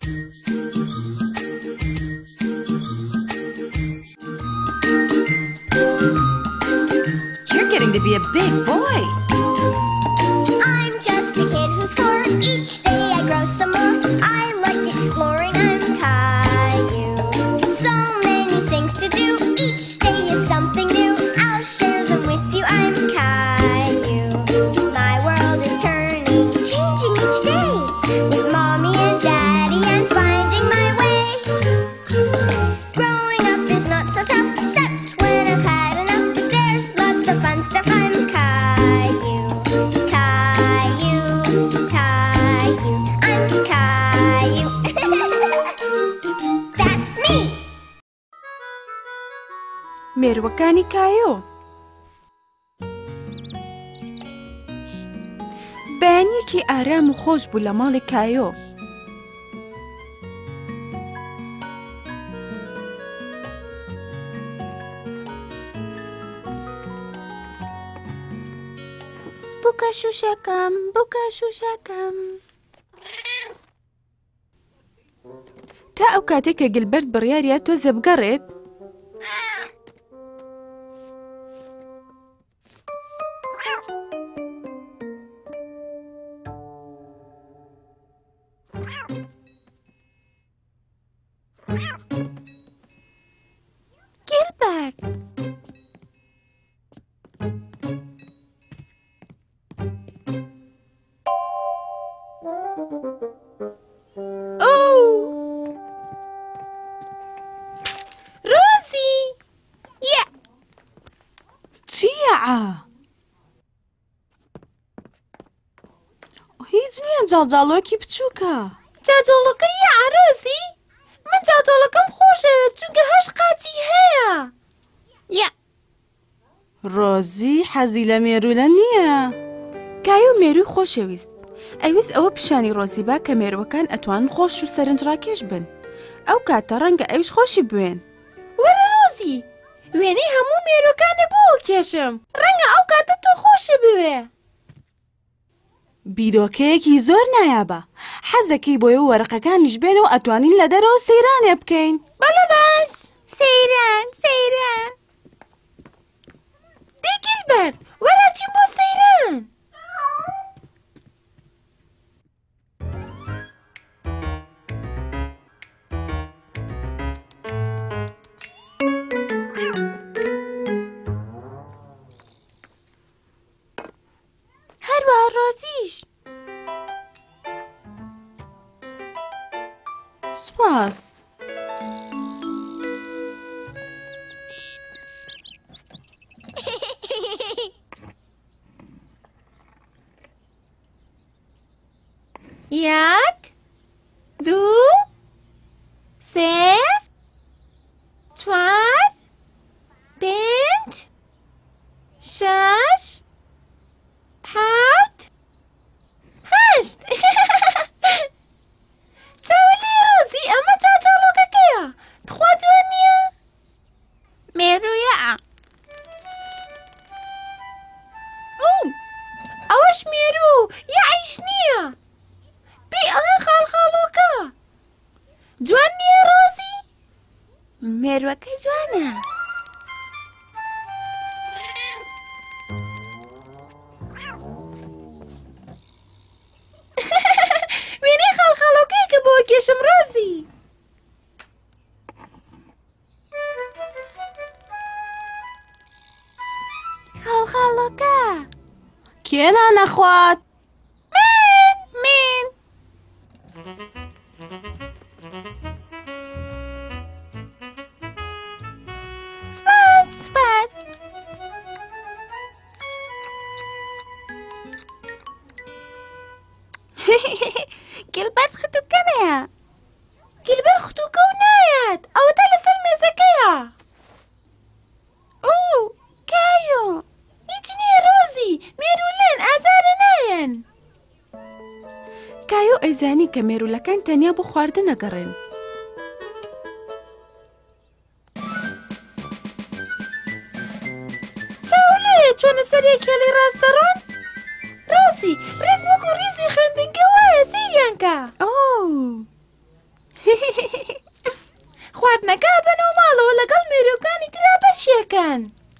You're getting to be a big boy. I'm just a kid who's 4. Each day I grow some more. I like exploring. I'm Caillou. So many things to do. Each day is something new. I'll share them with you. I'm Caillou. My world is turning, changing each day. With Mommy and Daddy, I'm finding my way. Growing up is not so tough, except when I've had enough. But there's lots of fun stuff. I'm Caillou. Caillou, Caillou, I'm Caillou. That's me. مێرووەکانی کایۆ. بەیانیەکی ئارام و خۆش بوو لە ماڵی کایۆ. بووکە شوشەکەم، بووکە شوشەکەم. تا ئەو کاتێک کە گیلبەرت بڕیارە تۆزە بگەڕێت، گیلبەرت! ڕۆزی! چییە؟ هیچ نییە، جاڵجاڵۆکی بچووکە. جاجۆڵەکە ڕۆزی؟ من جاجۆڵەکەم خۆشە چونکە 8 قاتی هەیە. ڕۆزی حەزی لە مێروولە نییە. کایۆ مێرووی خۆشەویست. ئەویست ئەوە پیشانی ڕۆزی با کە مێرووەکان ئەتوانن خۆش و سەرنجڕاکێش بن. ئەو کاتە ڕەنگە ئەویش خۆشی بوێن. وەرە ڕۆزی، وێنەی هەموو مێرووەکانە بۆ کێشم. ڕەنگە ئەو کاتە تۆ خۆشە بوێ. بیرۆکەیەکی زۆر نایابە. حەزەکەی بۆیە و وەرەقەکانیش بێنەوە ئەتوانین لە دەرەوە سەیرانێ بکەین. بەڵێ باش. سەیران، سەیران. دەی گیلبەرت، وەرە چین بۆ سەیران. هەروەها ڕۆزیش. سوپاس. یەک، دوو، سێ، چوار، پێنج، شەش، حەوت، هەشت. چاوەلی ڕۆزی، ئەمە جاجاڵۆکەکەیە. تخوا جوان نییە؟ مێروویە. ئەوەش مێروو، یاعیش نییە. پێی ئەڵێ خاڵخاڵۆکە. جوان نییە ڕۆزی؟ مێرووەکەی جوانە. وێنەی خاڵخاڵۆکەی کە بۆ کێشم ڕۆزی. خاڵخاڵۆکە کێنا نەخوات؟ من. سپاس، سپاس. گیلبەرت ختووکەمەیە. گیلبەرت ختووکە و نایەت. ئەوەتە لەسەر مێزەکەیە. کایۆ، هیچ نییە ڕۆزی. مێروولێن، ئازارە نایەن. کایۆ ئەیزانی کە مێروولەکان تەنیا بۆ خواردن نەگەڕێن. چاولێ چۆنە سەرێک هێڵی ڕاستەڕۆن؟ ڕۆزی، ڕێک وەکو ڕیزی خوێندنگە وایە، سەیریان کە. خواردنەکە بنەوە ماڵەوە لەگەڵ مێرووەکانی ترا بەشیەکەن.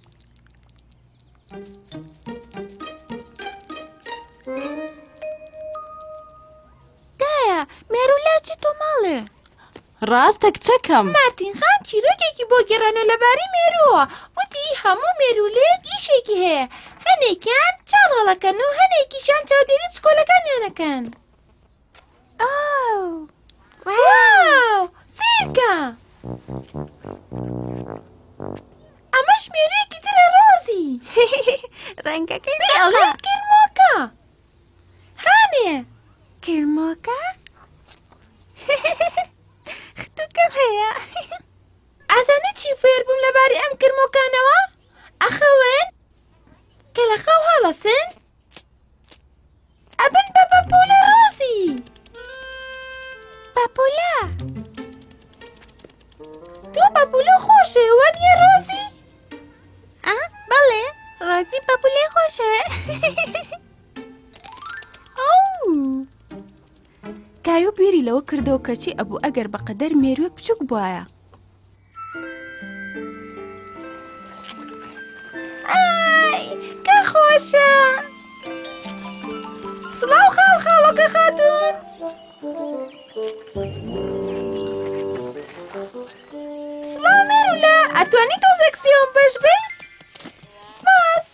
کایە مێروولاچی تۆ ماڵێ؟ ڕاستە کچەکەم. مارتین خان چیرۆکێکی بۆ گێڕانەوە لەباری مێرووە. وتی هەموو مێروولێک ئیشێکی هەیە. هەنێکیان چاڵ هەڵەکەن و هەنێکیشان چاودێری بچکۆلەکانیانەکەن. واو! سیرکە! ئەمەش مێروویەکی ترە ڕۆزی. ڕەنگەکەی ئەڵێ کرمۆکە. هانێ؟ کرمۆکە؟ ختووکەم هەیە. ئازانە چی فێر بووم لەباری ئەم کرمۆکانەوە؟ ئەخەون کە لە خەو هەڵەسن ئەبن بە پەپۆلە ڕۆزی. پەپۆلە؟ تۆ پەپۆلە خۆشە وانیە ڕۆزی؟ بەڵێ ڕۆزی پەپۆلەی خۆشە. کایۆ بیری لەوە کردەوە کەچی ئەبوو ئەگەر بەقەدەر مێرووێک بچووک بووایە. ئای کە خۆشە. سڵاو خاڵ خاڵۆکە خاتوون. سڵاو مێروولە، ئەتوانی تۆزێک سێوم بەش بێ؟ سپاس.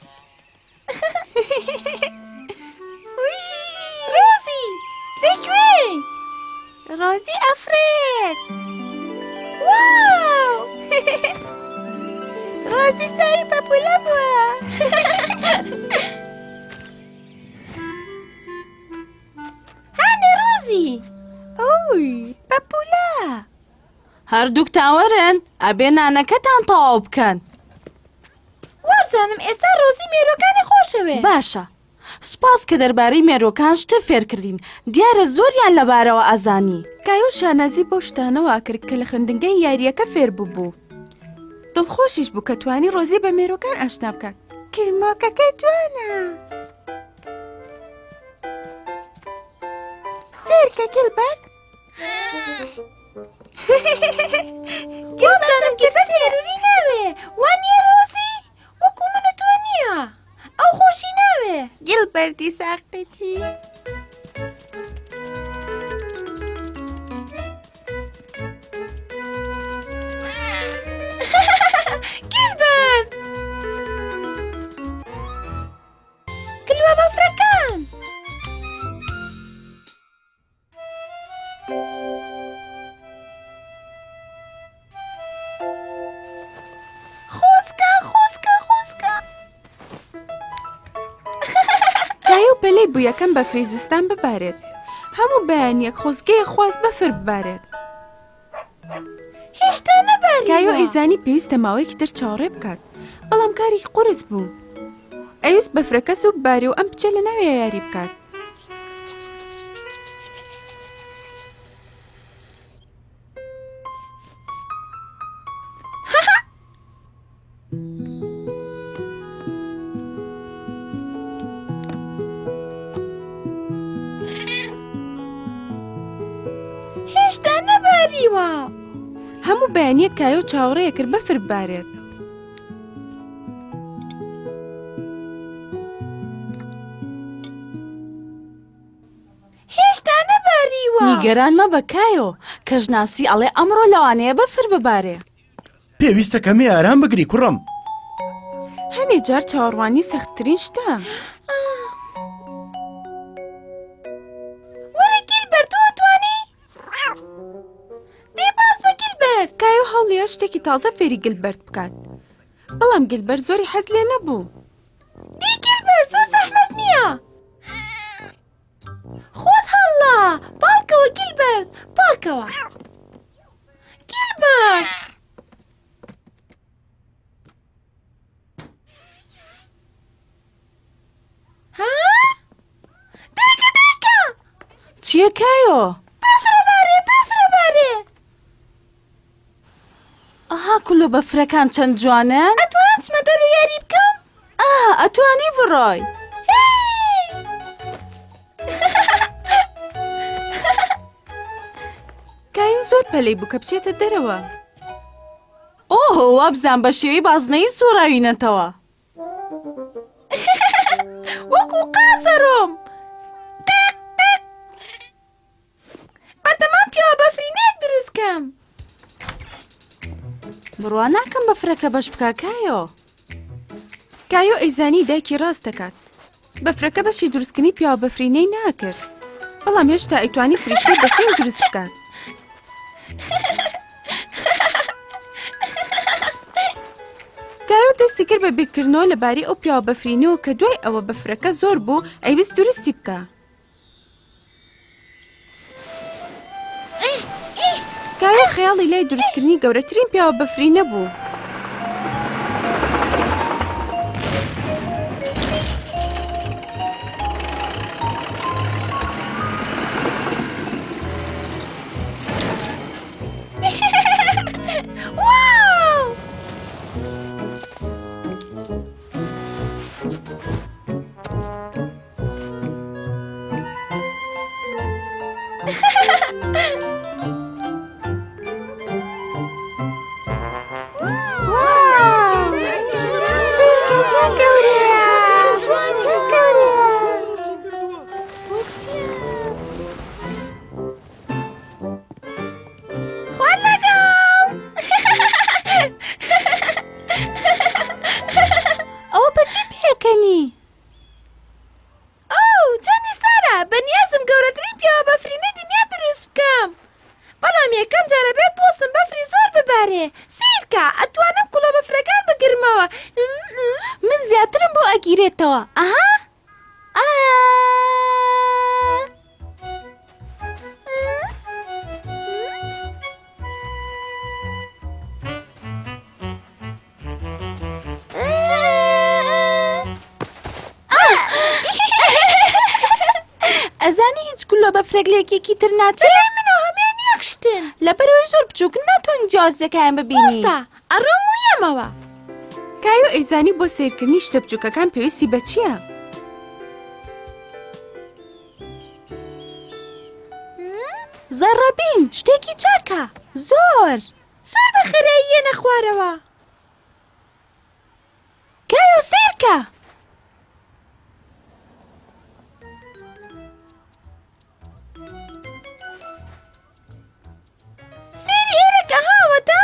ڕۆزی لەکوێ؟ ڕۆزی ئەفرێت. واو! ڕۆزی ساری پەپۆلە بووە. هانێ ڕۆزی. پەپۆلە. هەردووک تاوەرن ئەبێ نانەکەتان تەواو بکەن. وابزانم ئێستا ڕۆزی مێرووەکانی خۆشەوێ. باشە، سوپاس کە دەربارەی مێرووەکان شتە فێرکردین. دیارە زۆریان لەبارەوە ئازانی. کایۆ شانازی بۆ شتانەوە کرد کە لە خوێندنگەی یاریەکە فێر بوو. دڵخۆشیش بوو کە توانی ڕۆزی بە مێرووەکان ئاشنا بکات. کرمۆکەکەی جوانە. سێرکە گیلبەرت. وابزانم گیلبەرت مێرووی ناوێ. وانیە ڕۆزی؟ وەکو من و تۆ نییە. ئەو خۆشی ناوێ. گیلبەرتی ساقتەچی. گیلبەرت! کلوە بەفرەکان! خۆزکە خۆزکە خۆزکە! کایۆ پەلەی بوو یەکەم بە فریزستان ببارێت. هەموو بەیانیەک خۆزگەیە خواست بەفر ببارێت. هێشتا نەباریوە. کایۆ ئەیزانی پێویستە ماوەیەکی تر چاوەڕێ بکات. بەڵام کاری قورس بوو. ئەویست بەفرەکە سووک ببارێ و ئەم بچە لە ناوێ یاری بکات. هێشتا نەباریوە. هەموو بەیانیەک کایۆ چاوەڕێیە کرد بەفر ببارێت. هێشتا نەباریوە. نیگەران مەبە کایۆ، کەژناسی ئەڵێ ئەمڕۆ لەوانەیە بەفر ببارێ. پێویستە کەمێ ئارام بگری کوڕم. هەنێ جار چاوەڕوانی سەختترین شتە. وەرە گیلبەرت تۆ توانی؟ دێ باس بە گیلبەرت. کایۆ هەڵیە شتێکی تازە فێری گیلبەرت بکات. بەڵام گیلبەرت زۆری حەز لێ نەبوو. دێ گیلبەرت زۆر زەحمەت نییە. خۆت هەڵا پاڵکەوە گیلبەرت، پاڵکەوە. گیلبەرت! ها؟ دایکە! چییە کایۆ؟ بەفرە! ئاها کولۆ بەفرەکان چەند جوانن؟ ئەتوانم چمە دەرۆ یاری بکەم؟ ئەتوانی بڕۆی. کایۆ زۆر پەلەی بوو کە بچێتە دەرەوە. ئۆ وابزان بە شێوەی بازنەی سووڕاوینەتەوە. وەکو قازەڕۆم بەتەمان پیاوە بەفرینەیەک دروستکەم. بڕوا ناکەم بەفرەکە بەش بکە کایۆ. کایۆ ئەیزانی دایکی ڕاست دەکات. بەفرەکە بەشی دروستکردنی پیاوە بەفرینەی ناکرد، بەڵام هێشتا ئەیتوانی فریشتەی بەفرین دروست بکات. کایۆ دەستی کرد بە بیرکردنەوە لەبارەی ئەو پیاوە بەفرینەوە کە دوای ئەوە بەفرەکە زۆر بوو ئەیویست دروستی بکە. کایۆ خەیاڵی لای دروستکردنی گەورەترین پیاوە بەفرینە بوو. من زیاترم بۆ ئەگیرێتەوە. ئەها ئەزانی هیچ گولۆ بەفرێک لێکێکی تر ناچێت؟ منەوە هەمیان یەکشتن لەبەرەوەی زۆر بچووکن ناتوانین جیازەکەیان ببینی. ڕاستە ئەڕۆم ویەمەوە. کایۆ ئەیزانی بۆ سیرکردنی شتە بچووکەکان پێویستی بە چییە؟ زەڕەبین شتێکی چاکە زۆر بە خێرایی نەخوارەوە. کایۆ سیرکە. سێری ئێرەکە هاوەتە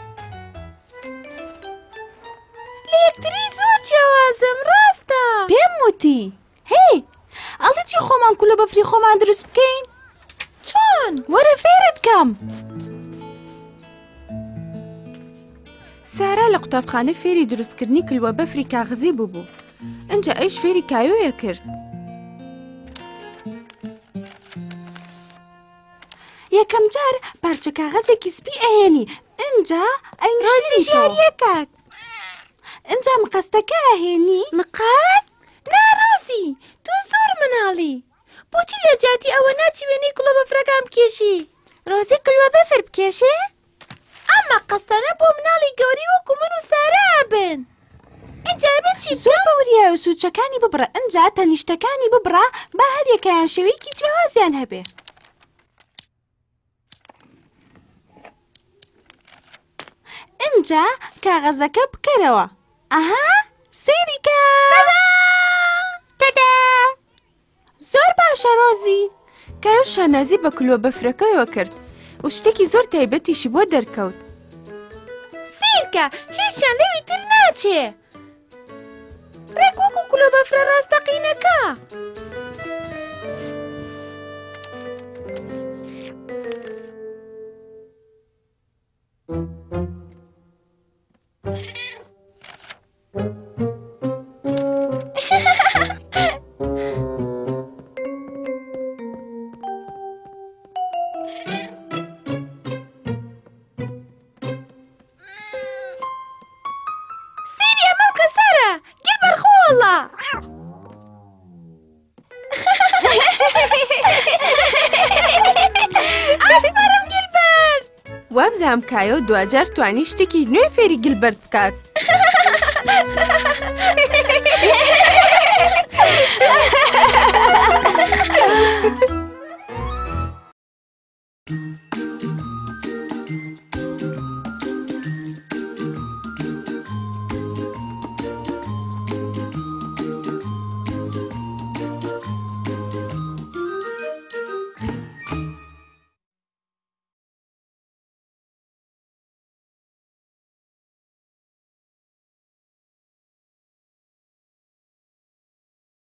لە یەکتری زۆر جیاوازم. ڕاستە پێم وتی هی ئەڵێتی خۆمان کولە بەفری خۆمان دروست بکەین؟ چۆن؟ وەرە فێرت کەم. سارا لە قوتابخانە فێری دروستکردنی کلوە بەفری کاغزی بوو. ئەنجا ئەیش فێری کایۆیە کرد. یەکەم جار پارچە کاغەزێکی سپی ئەهێنی ئەنجا ڕۆزی ژیاریەکات. ئەنجا مقەستەکە ئەهێنی. مقاس؟ ناڕۆزی تۆ زۆر مناڵی. بۆچی لە جاتی ئەوە ناچی وێنەی کڵۆ بەفرەکان بکێشی؟ ڕۆزی کلوە بەفر بکێشێ؟ ئەمە قەستانە بۆ مناڵی گەوری وەکو من و سارا بن. ئینجا بە چی زۆر بەوریە و سوچەکانی ببڕە ئەنجا تەنیشتەکانی ببڕە با هەریەکەیان شێوەیەکی جیاوازیان هەبێ. ئەنجا کاغەزەکە بکەرەوە. ئەها سەیریکە. تەدا زۆر باشە ڕۆزی. کایۆ شانازی بە کلوە بەفرەکەیەوە کرد و شتێکی زۆر تایبەتیشی بۆ دەرکەوت. سیرکە هیچیان لەوی تر ناچێ. ڕێک وەکو کلۆ بەفرە ڕاستەقینەکە. وابزانم کایۆ دوجار توانی شتێکی نوێ فێری گیلبەرت بکات.